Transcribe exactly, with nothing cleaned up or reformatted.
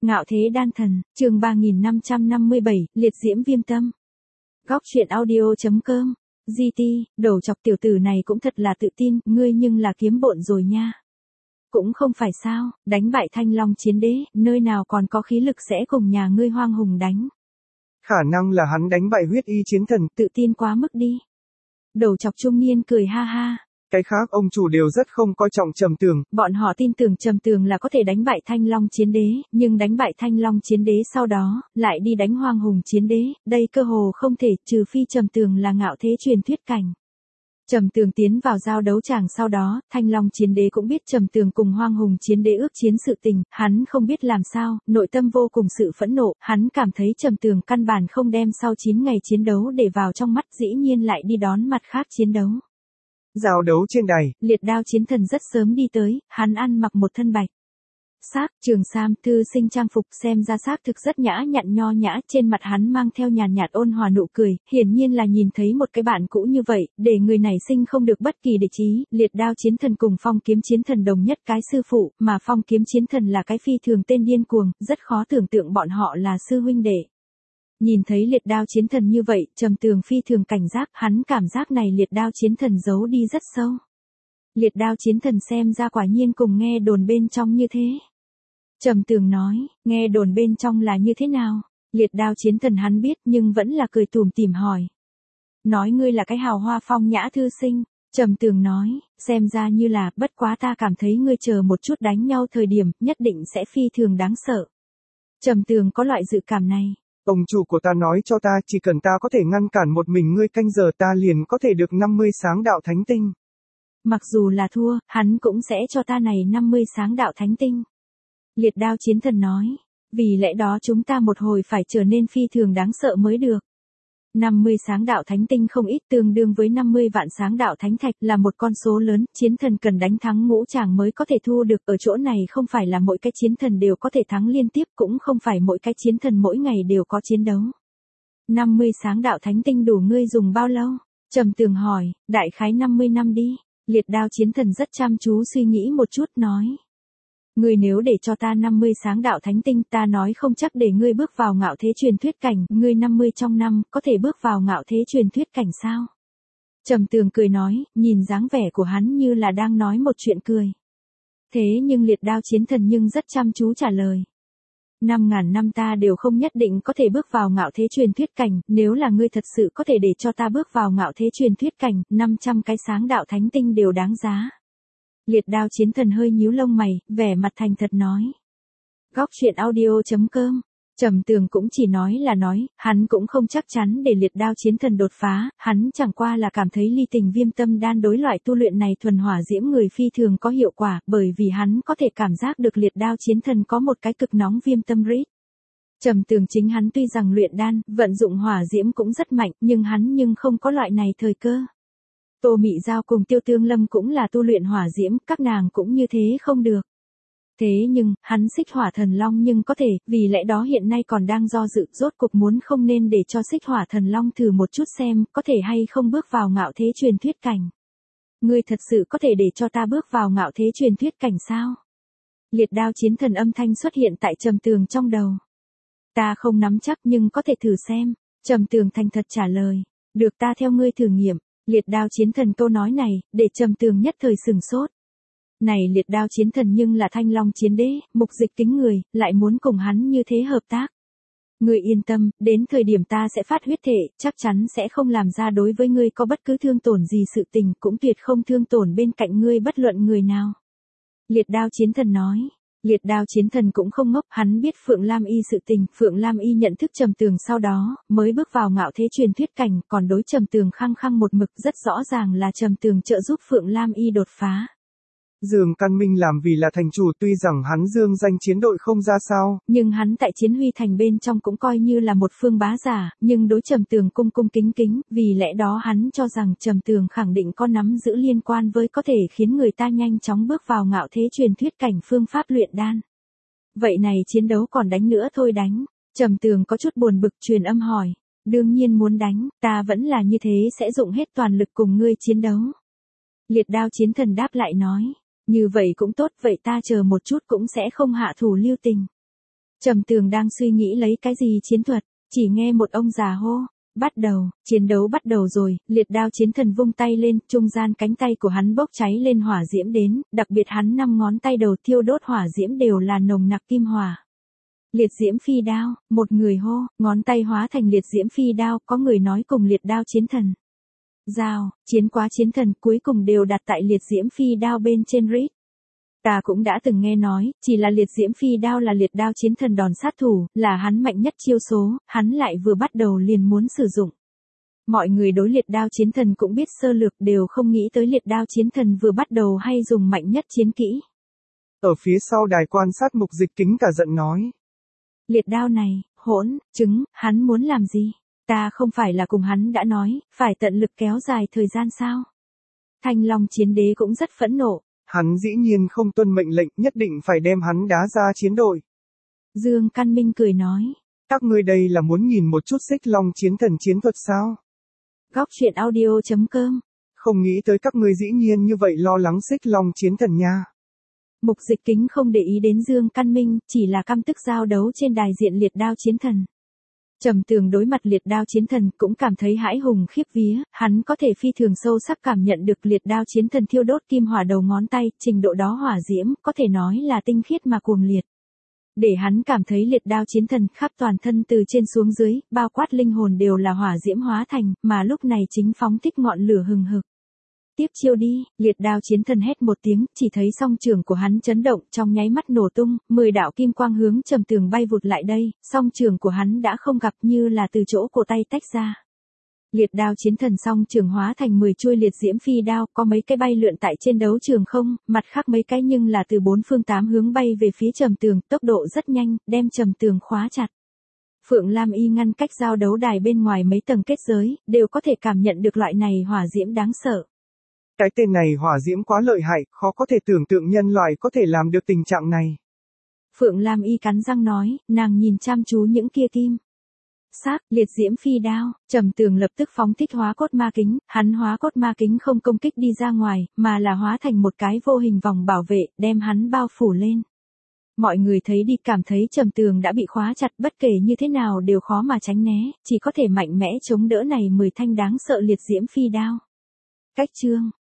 Ngạo thế đan thần, chương ba nghìn năm trăm năm mươi bảy, liệt diễm viêm tâm. Góc truyện audio.com, giê tê, đầu chọc tiểu tử này cũng thật là tự tin, ngươi nhưng là kiếm bộn rồi nha. Cũng không phải sao, đánh bại Thanh Long chiến đế, nơi nào còn có khí lực sẽ cùng nhà ngươi Hoang Hùng đánh. Khả năng là hắn đánh bại huyết y chiến thần. Tự tin quá mức đi. Đầu chọc trung niên cười ha ha. Cái khác ông chủ đều rất không coi trọng Trầm Tường. Bọn họ tin tưởng Trầm Tường là có thể đánh bại Thanh Long chiến đế, nhưng đánh bại Thanh Long chiến đế sau đó, lại đi đánh Hoang Hùng chiến đế, đây cơ hồ không thể, trừ phi Trầm Tường là ngạo thế truyền thuyết cảnh. Trầm Tường tiến vào giao đấu tràng sau đó, Thanh Long chiến đế cũng biết Trầm Tường cùng Hoang Hùng chiến đế ước chiến sự tình, hắn không biết làm sao, nội tâm vô cùng sự phẫn nộ, hắn cảm thấy Trầm Tường căn bản không đem sau chín ngày chiến đấu để vào trong mắt, dĩ nhiên lại đi đón mặt khác chiến đấu. Giao đấu trên đài, liệt đao chiến thần rất sớm đi tới, hắn ăn mặc một thân bạch sắc trường sam thư sinh trang phục, xem ra xác thực rất nhã nhặn nho nhã, trên mặt hắn mang theo nhàn nhạt ôn hòa nụ cười, hiển nhiên là nhìn thấy một cái bạn cũ như vậy, để người này sinh không được bất kỳ địch ý. Liệt đao chiến thần cùng phong kiếm chiến thần đồng nhất cái sư phụ, mà phong kiếm chiến thần là cái phi thường tên điên cuồng, rất khó tưởng tượng bọn họ là sư huynh đệ. Nhìn thấy liệt đao chiến thần như vậy, Trầm Tường phi thường cảnh giác, hắn cảm giác này liệt đao chiến thần giấu đi rất sâu. Liệt đao chiến thần xem ra quả nhiên cùng nghe đồn bên trong như thế. Trầm Tường nói, nghe đồn bên trong là như thế nào? Liệt đao chiến thần hắn biết nhưng vẫn là cười tủm tỉm hỏi. Nói ngươi là cái hào hoa phong nhã thư sinh. Trầm Tường nói, xem ra như là, bất quá ta cảm thấy ngươi chờ một chút đánh nhau thời điểm, nhất định sẽ phi thường đáng sợ. Trầm Tường có loại dự cảm này. Ông chủ của ta nói cho ta, chỉ cần ta có thể ngăn cản một mình ngươi canh giờ ta liền có thể được năm mươi sáng đạo thánh tinh. Mặc dù là thua, hắn cũng sẽ cho ta này năm mươi sáng đạo thánh tinh. Liệt đao chiến thần nói, vì lẽ đó chúng ta một hồi phải trở nên phi thường đáng sợ mới được. năm mươi sáng đạo thánh tinh không ít, tương đương với năm mươi vạn sáng đạo thánh thạch, là một con số lớn, chiến thần cần đánh thắng ngũ tràng mới có thể thu được, ở chỗ này không phải là mỗi cái chiến thần đều có thể thắng liên tiếp, cũng không phải mỗi cái chiến thần mỗi ngày đều có chiến đấu. năm mươi sáng đạo thánh tinh đủ ngươi dùng bao lâu? Trầm Tường hỏi, đại khái năm mươi năm đi. Liệt đao chiến thần rất chăm chú suy nghĩ một chút nói. Ngươi nếu để cho ta năm mươi sáng đạo thánh tinh, ta nói không chắc để ngươi bước vào ngạo thế truyền thuyết cảnh, ngươi năm mươi trong năm, có thể bước vào ngạo thế truyền thuyết cảnh sao? Trầm Tường cười nói, nhìn dáng vẻ của hắn như là đang nói một chuyện cười. Thế nhưng liệt đao chiến thần nhưng rất chăm chú trả lời. Năm ngàn năm ta đều không nhất định có thể bước vào ngạo thế truyền thuyết cảnh, nếu là ngươi thật sự có thể để cho ta bước vào ngạo thế truyền thuyết cảnh, năm trăm cái sáng đạo thánh tinh đều đáng giá. Liệt đao chiến thần hơi nhíu lông mày, vẻ mặt thành thật nói. Góc truyện audio.com, Trầm Tường cũng chỉ nói là nói, hắn cũng không chắc chắn để liệt đao chiến thần đột phá, hắn chẳng qua là cảm thấy ly tình viêm tâm đan đối loại tu luyện này thuần hỏa diễm người phi thường có hiệu quả, bởi vì hắn có thể cảm giác được liệt đao chiến thần có một cái cực nóng viêm tâm rít. Trầm Tường chính hắn tuy rằng luyện đan, vận dụng hỏa diễm cũng rất mạnh, nhưng hắn nhưng không có loại này thời cơ. Tô Mị Giao cùng Tiêu Tương Lâm cũng là tu luyện hỏa diễm, các nàng cũng như thế không được. Thế nhưng, hắn xích hỏa thần long nhưng có thể, vì lẽ đó hiện nay còn đang do dự, rốt cục muốn không nên để cho xích hỏa thần long thử một chút xem, có thể hay không bước vào ngạo thế truyền thuyết cảnh. Ngươi thật sự có thể để cho ta bước vào ngạo thế truyền thuyết cảnh sao? Liệt đao chiến thần âm thanh xuất hiện tại Trầm Tường trong đầu. Ta không nắm chắc nhưng có thể thử xem. Trầm Tường thành thật trả lời. Được, ta theo ngươi thử nghiệm. Liệt đao chiến thần câu nói này, để Trầm Tường nhất thời sừng sốt. Này liệt đao chiến thần nhưng là Thanh Long chiến đế, mục dịch kính người, lại muốn cùng hắn như thế hợp tác. Ngươi yên tâm, đến thời điểm ta sẽ phát huyết thể, chắc chắn sẽ không làm ra đối với ngươi có bất cứ thương tổn gì, sự tình cũng tuyệt không thương tổn bên cạnh ngươi bất luận người nào. Liệt đao chiến thần nói. Liệt đao chiến thần cũng không ngốc, hắn biết Phượng Lam Y sự tình, Phượng Lam Y nhận thức Trầm Tường sau đó, mới bước vào ngạo thế truyền thuyết cảnh, còn đối Trầm Tường khăng khăng một mực, rất rõ ràng là Trầm Tường trợ giúp Phượng Lam Y đột phá. Dương Căn Minh làm vì là thành chủ, tuy rằng hắn dương danh chiến đội không ra sao, nhưng hắn tại Chiến Huy thành bên trong cũng coi như là một phương bá giả, nhưng đối Trầm Tường cung cung kính kính, vì lẽ đó hắn cho rằng Trầm Tường khẳng định có nắm giữ liên quan với có thể khiến người ta nhanh chóng bước vào ngạo thế truyền thuyết cảnh phương pháp luyện đan. Vậy này chiến đấu còn đánh nữa thôi đánh. Trầm Tường có chút buồn bực truyền âm hỏi. Đương nhiên muốn đánh, ta vẫn là như thế sẽ dụng hết toàn lực cùng ngươi chiến đấu. Liệt đao chiến thần đáp lại nói. Như vậy cũng tốt, vậy ta chờ một chút cũng sẽ không hạ thủ lưu tình. Trầm Tường đang suy nghĩ lấy cái gì chiến thuật, chỉ nghe một ông già hô. Bắt đầu, chiến đấu bắt đầu rồi, liệt đao chiến thần vung tay lên, trung gian cánh tay của hắn bốc cháy lên hỏa diễm đến, đặc biệt hắn năm ngón tay đầu thiêu đốt hỏa diễm đều là nồng nặc kim hỏa. Liệt diễm phi đao, một người hô, ngón tay hóa thành liệt diễm phi đao, có người nói cùng liệt đao chiến thần. Giao, chiến quá chiến thần cuối cùng đều đặt tại liệt diễm phi đao bên trên rít. Ta cũng đã từng nghe nói, chỉ là liệt diễm phi đao là liệt đao chiến thần đòn sát thủ, là hắn mạnh nhất chiêu số, hắn lại vừa bắt đầu liền muốn sử dụng. Mọi người đối liệt đao chiến thần cũng biết sơ lược đều không nghĩ tới liệt đao chiến thần vừa bắt đầu hay dùng mạnh nhất chiến kỹ. Ở phía sau đài quan sát Mục Dịch Kính cả giận nói. Liệt đao này, hỗn, trứng, hắn muốn làm gì? Ta không phải là cùng hắn đã nói, phải tận lực kéo dài thời gian sao? Thanh Long chiến đế cũng rất phẫn nộ. Hắn dĩ nhiên không tuân mệnh lệnh, nhất định phải đem hắn đá ra chiến đội. Dương Căn Minh cười nói. Các ngươi đây là muốn nhìn một chút Xích Long chiến thần chiến thuật sao? Góc truyện audio chấm com. Không nghĩ tới các ngươi dĩ nhiên như vậy lo lắng Xích Long chiến thần nha. Mục Dịch Kính không để ý đến Dương Căn Minh, chỉ là căm tức giao đấu trên đài diện liệt đao chiến thần. Trầm Tường đối mặt liệt đao chiến thần cũng cảm thấy hãi hùng khiếp vía, hắn có thể phi thường sâu sắc cảm nhận được liệt đao chiến thần thiêu đốt kim hỏa đầu ngón tay, trình độ đó hỏa diễm, có thể nói là tinh khiết mà cuồng liệt. Để hắn cảm thấy liệt đao chiến thần khắp toàn thân từ trên xuống dưới, bao quát linh hồn đều là hỏa diễm hóa thành, mà lúc này chính phóng thích ngọn lửa hừng hực. Tiếp chiêu đi, liệt đao chiến thần hét một tiếng, chỉ thấy song trường của hắn chấn động trong nháy mắt nổ tung, mười đạo kim quang hướng Trầm Tường bay vụt lại đây, song trường của hắn đã không gặp như là từ chỗ cổ tay tách ra. Liệt đao chiến thần song trường hóa thành mười chuôi liệt diễm phi đao, có mấy cái bay lượn tại trên đấu trường không, mặt khác mấy cái nhưng là từ bốn phương tám hướng bay về phía Trầm Tường, tốc độ rất nhanh, đem Trầm Tường khóa chặt. Phượng Lam Y ngăn cách giao đấu đài bên ngoài mấy tầng kết giới, đều có thể cảm nhận được loại này hỏa diễm đáng sợ. Cái tên này hỏa diễm quá lợi hại, khó có thể tưởng tượng nhân loại có thể làm được tình trạng này. Phượng Lam Y cắn răng nói, nàng nhìn chăm chú những kia kim. Sắc, liệt diễm phi đao, Trầm Tường lập tức phóng thích hóa cốt ma kính, hắn hóa cốt ma kính không công kích đi ra ngoài, mà là hóa thành một cái vô hình vòng bảo vệ, đem hắn bao phủ lên. Mọi người thấy đi cảm thấy Trầm Tường đã bị khóa chặt, bất kể như thế nào đều khó mà tránh né, chỉ có thể mạnh mẽ chống đỡ này mười thanh đáng sợ liệt diễm phi đao. Cách chương